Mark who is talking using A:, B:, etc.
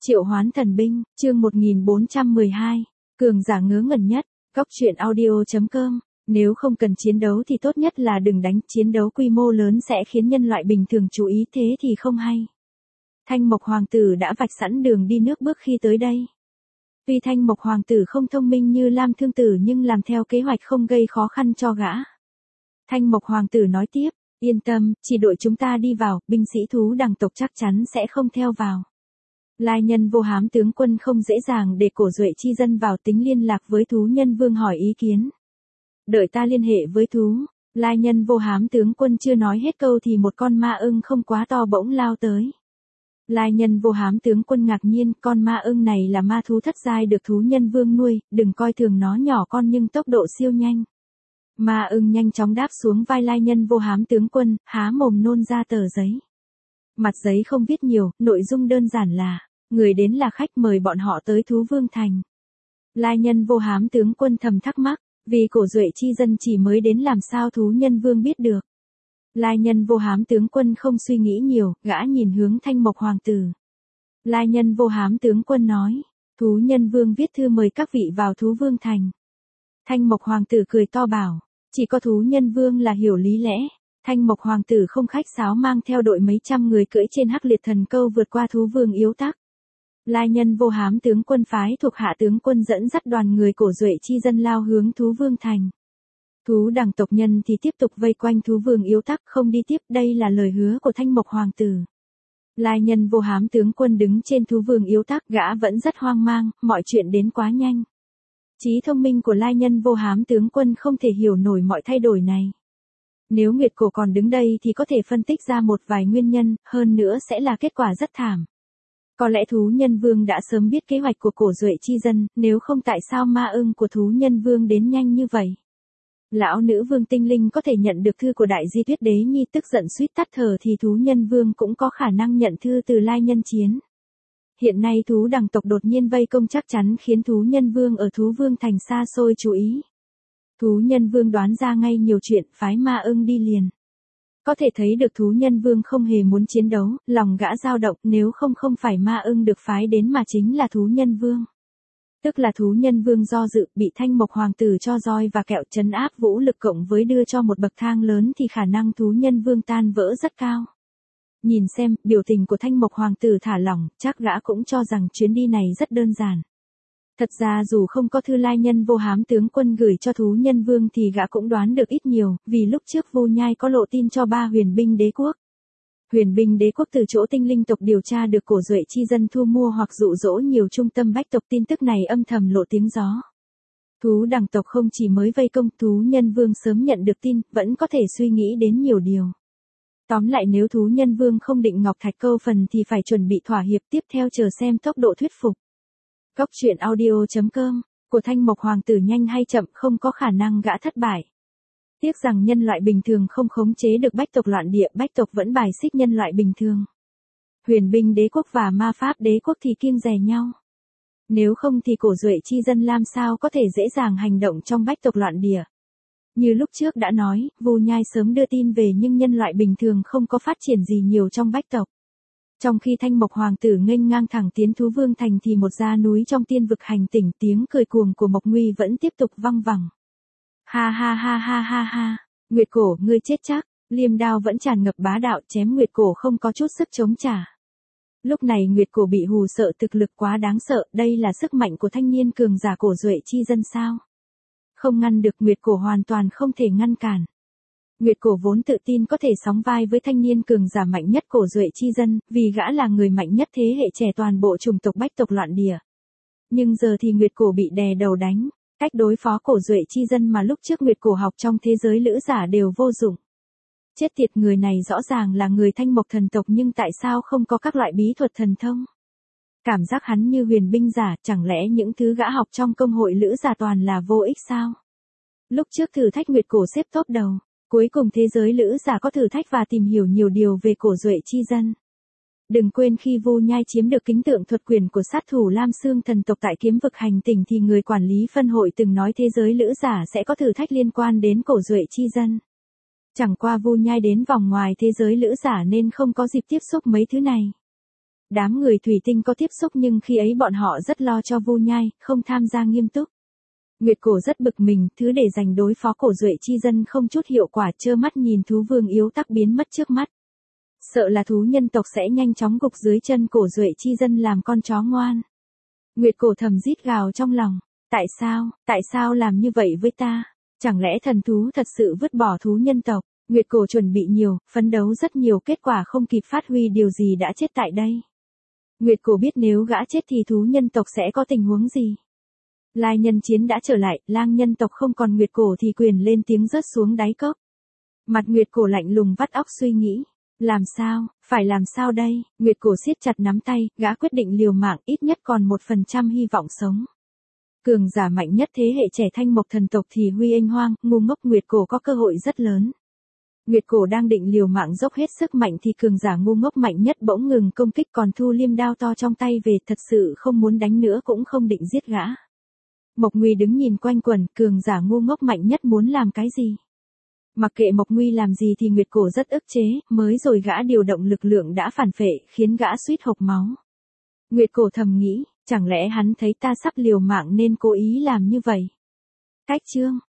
A: Triệu hoán thần binh, chương 1412, cường giả ngớ ngẩn nhất, góc truyện audio.com, nếu không cần chiến đấu thì tốt nhất là đừng đánh, chiến đấu quy mô lớn sẽ khiến nhân loại bình thường chú ý thế thì không hay. Thanh Mộc Hoàng tử đã vạch sẵn đường đi nước bước khi tới đây. Tuy Thanh Mộc Hoàng tử không thông minh như Lam Thương tử nhưng làm theo kế hoạch không gây khó khăn cho gã. Thanh Mộc Hoàng tử nói tiếp, yên tâm, chỉ đội chúng ta đi vào, binh sĩ thú đằng tộc chắc chắn sẽ không theo vào. Lai Nhân Vô Hám tướng quân không dễ dàng để cổ duệ chi dân vào, tính liên lạc với thú nhân vương hỏi ý kiến. Đợi ta liên hệ với thú. Lai Nhân Vô Hám tướng quân chưa nói hết câu thì một con ma ưng không quá to bỗng lao tới. Lai Nhân Vô Hám tướng quân ngạc nhiên, con ma ưng này là ma thú thất giai được thú nhân vương nuôi, đừng coi thường nó nhỏ con nhưng tốc độ siêu nhanh. Ma ưng nhanh chóng đáp xuống vai Lai Nhân Vô Hám tướng quân, há mồm nôn ra tờ giấy. Mặt giấy không viết nhiều, nội dung đơn giản là, người đến là khách, mời bọn họ tới thú vương thành. Lai Nhân Vô Hám tướng quân thầm thắc mắc, vì cổ duệ chi dân chỉ mới đến làm sao thú nhân vương biết được. Lai Nhân Vô Hám tướng quân không suy nghĩ nhiều, gã nhìn hướng Thanh Mộc Hoàng tử. Lai Nhân Vô Hám tướng quân nói, thú nhân vương viết thư mời các vị vào thú vương thành. Thanh Mộc Hoàng tử cười to bảo, chỉ có thú nhân vương là hiểu lý lẽ. Thanh Mộc Hoàng tử không khách sáo mang theo đội mấy trăm người cưỡi trên Hắc Liệt Thần Câu vượt qua thú vương yếu tắc. Lai Nhân Vô Hám tướng quân phái thuộc hạ tướng quân dẫn dắt đoàn người cổ duệ chi dân lao hướng thú vương thành. Thú đằng tộc nhân thì tiếp tục vây quanh thú vương yếu tắc không đi tiếp, đây là lời hứa của Thanh Mộc Hoàng tử. Lai Nhân Vô Hám tướng quân đứng trên thú vương yếu tắc, gã vẫn rất hoang mang, mọi chuyện đến quá nhanh. Trí thông minh của Lai Nhân Vô Hám tướng quân không thể hiểu nổi mọi thay đổi này. Nếu Nguyệt Cổ còn đứng đây thì có thể phân tích ra một vài nguyên nhân, hơn nữa sẽ là kết quả rất thảm. Có lẽ thú nhân vương đã sớm biết kế hoạch của cổ duệ chi dân, nếu không tại sao ma ưng của thú nhân vương đến nhanh như vậy. Lão nữ vương tinh linh có thể nhận được thư của Đại Di Tuyết Đế Nhi tức giận suýt tắt thở thì thú nhân vương cũng có khả năng nhận thư từ Lai Nhân Chiến. Hiện nay thú đằng tộc đột nhiên vây công chắc chắn khiến thú nhân vương ở thú vương thành xa xôi chú ý. Thú nhân vương đoán ra ngay nhiều chuyện, phái ma ưng đi liền. Có thể thấy được thú nhân vương không hề muốn chiến đấu, lòng gã dao động, nếu không phải ma ưng được phái đến mà chính là thú nhân vương. Tức là thú nhân vương do dự, bị Thanh Mộc Hoàng tử cho roi và kẹo trấn áp vũ lực cộng với đưa cho một bậc thang lớn thì khả năng thú nhân vương tan vỡ rất cao. Nhìn xem, biểu tình của Thanh Mộc Hoàng tử thả lỏng, chắc gã cũng cho rằng chuyến đi này rất đơn giản. Thật ra dù không có thư Lai Nhân Vô Hám tướng quân gửi cho thú nhân vương thì gã cũng đoán được ít nhiều, vì lúc trước Vu Nhai có lộ tin cho 3 huyền binh đế quốc. Huyền binh đế quốc từ chỗ tinh linh tộc điều tra được cổ duệ chi dân thu mua hoặc dụ dỗ nhiều trung tâm bách tộc, tin tức này âm thầm lộ tiếng gió. Thú đằng tộc không chỉ mới vây công, thú nhân vương sớm nhận được tin, vẫn có thể suy nghĩ đến nhiều điều. Tóm lại nếu thú nhân vương không định Ngọc Thạch Câu phần thì phải chuẩn bị thỏa hiệp, tiếp theo chờ xem tốc độ thuyết phục. Góc truyện audio.com, của Thanh Mộc Hoàng tử nhanh hay chậm không có khả năng gã thất bại. Tiếc rằng nhân loại bình thường không khống chế được bách tộc loạn địa, bách tộc vẫn bài xích nhân loại bình thường. Huyền binh đế quốc và ma pháp đế quốc thì kiêng dè nhau. Nếu không thì cổ duệ chi dân làm sao có thể dễ dàng hành động trong bách tộc loạn địa. Như lúc trước đã nói, Vu Nhai sớm đưa tin về nhưng nhân loại bình thường không có phát triển gì nhiều trong bách tộc. Trong khi Thanh Mộc Hoàng tử nghênh ngang thẳng tiến thú vương thành thì một gia núi trong tiên vực hành tỉnh, tiếng cười cuồng của Mộc Nguy vẫn tiếp tục văng vẳng. Ha ha ha ha ha ha, Nguyệt Cổ, ngươi chết chắc, liềm đao vẫn tràn ngập bá đạo chém Nguyệt Cổ không có chút sức chống trả. Lúc này Nguyệt Cổ bị hù sợ, thực lực quá đáng sợ, đây là sức mạnh của thanh niên cường giả cổ duệ chi dân sao? Không ngăn được, Nguyệt Cổ hoàn toàn không thể ngăn cản. Nguyệt Cổ vốn tự tin có thể sóng vai với thanh niên cường giả mạnh nhất cổ duệ chi dân, vì gã là người mạnh nhất thế hệ trẻ toàn bộ chủng tộc bách tộc loạn địa. Nhưng giờ thì Nguyệt Cổ bị đè đầu đánh, cách đối phó cổ duệ chi dân mà lúc trước Nguyệt Cổ học trong thế giới lữ giả đều vô dụng. Chết tiệt, người này rõ ràng là người Thanh Mộc thần tộc nhưng tại sao không có các loại bí thuật thần thông? Cảm giác hắn như huyền binh giả, chẳng lẽ những thứ gã học trong công hội lữ giả toàn là vô ích sao? Lúc trước thử thách Nguyệt Cổ xếp top đầu. Cuối cùng thế giới lữ giả có thử thách và tìm hiểu nhiều điều về cổ duệ chi dân. Đừng quên khi Vu Nhai chiếm được kính tượng thuật quyền của sát thủ Lam Xương thần tộc tại kiếm vực hành tỉnh thì người quản lý phân hội từng nói thế giới lữ giả sẽ có thử thách liên quan đến cổ duệ chi dân. Chẳng qua Vu Nhai đến vòng ngoài thế giới lữ giả nên không có dịp tiếp xúc mấy thứ này. đám người thủy tinh có tiếp xúc nhưng khi ấy bọn họ rất lo cho Vu Nhai, không tham gia nghiêm túc. Nguyệt Cổ rất bực mình, thứ để dành đối phó Cổ Duệ chi dân không chút hiệu quả, trơ mắt nhìn thú vương yếu tắc biến mất trước mắt. Sợ là thú nhân tộc sẽ nhanh chóng gục dưới chân Cổ Duệ chi dân làm con chó ngoan. Nguyệt Cổ thầm rít gào trong lòng, tại sao làm như vậy với ta? Chẳng lẽ thần thú thật sự vứt bỏ thú nhân tộc? Nguyệt Cổ chuẩn bị nhiều, phấn đấu rất nhiều, kết quả không kịp phát huy điều gì đã chết tại đây. Nguyệt Cổ biết nếu gã chết thì thú nhân tộc sẽ có tình huống gì. Lai nhân chiến đã trở lại, lang nhân tộc không còn Nguyệt Cổ thì quyền lên tiếng rớt xuống đáy cốc. Mặt Nguyệt Cổ lạnh lùng vắt óc suy nghĩ. Phải làm sao đây? Nguyệt Cổ siết chặt nắm tay, gã quyết định liều mạng, ít nhất còn 1% hy vọng sống. Cường giả mạnh nhất thế hệ trẻ Thanh Mộc thần tộc thì Huy Anh Hoang, ngu ngốc, Nguyệt Cổ có cơ hội rất lớn. Nguyệt Cổ đang định liều mạng dốc hết sức mạnh thì cường giả ngu ngốc mạnh nhất bỗng ngừng công kích, còn thu liêm đao to trong tay về, thật sự không muốn đánh nữa cũng không định giết gã. Mộc Nguy đứng nhìn quanh quẩn, cường giả ngu ngốc mạnh nhất muốn làm cái gì? Mặc kệ Mộc Nguy làm gì thì Nguyệt Cổ rất ức chế, mới rồi gã điều động lực lượng đã phản phệ, khiến gã suýt hộc máu. Nguyệt Cổ thầm nghĩ, chẳng lẽ hắn thấy ta sắp liều mạng nên cố ý làm như vậy? Cách chương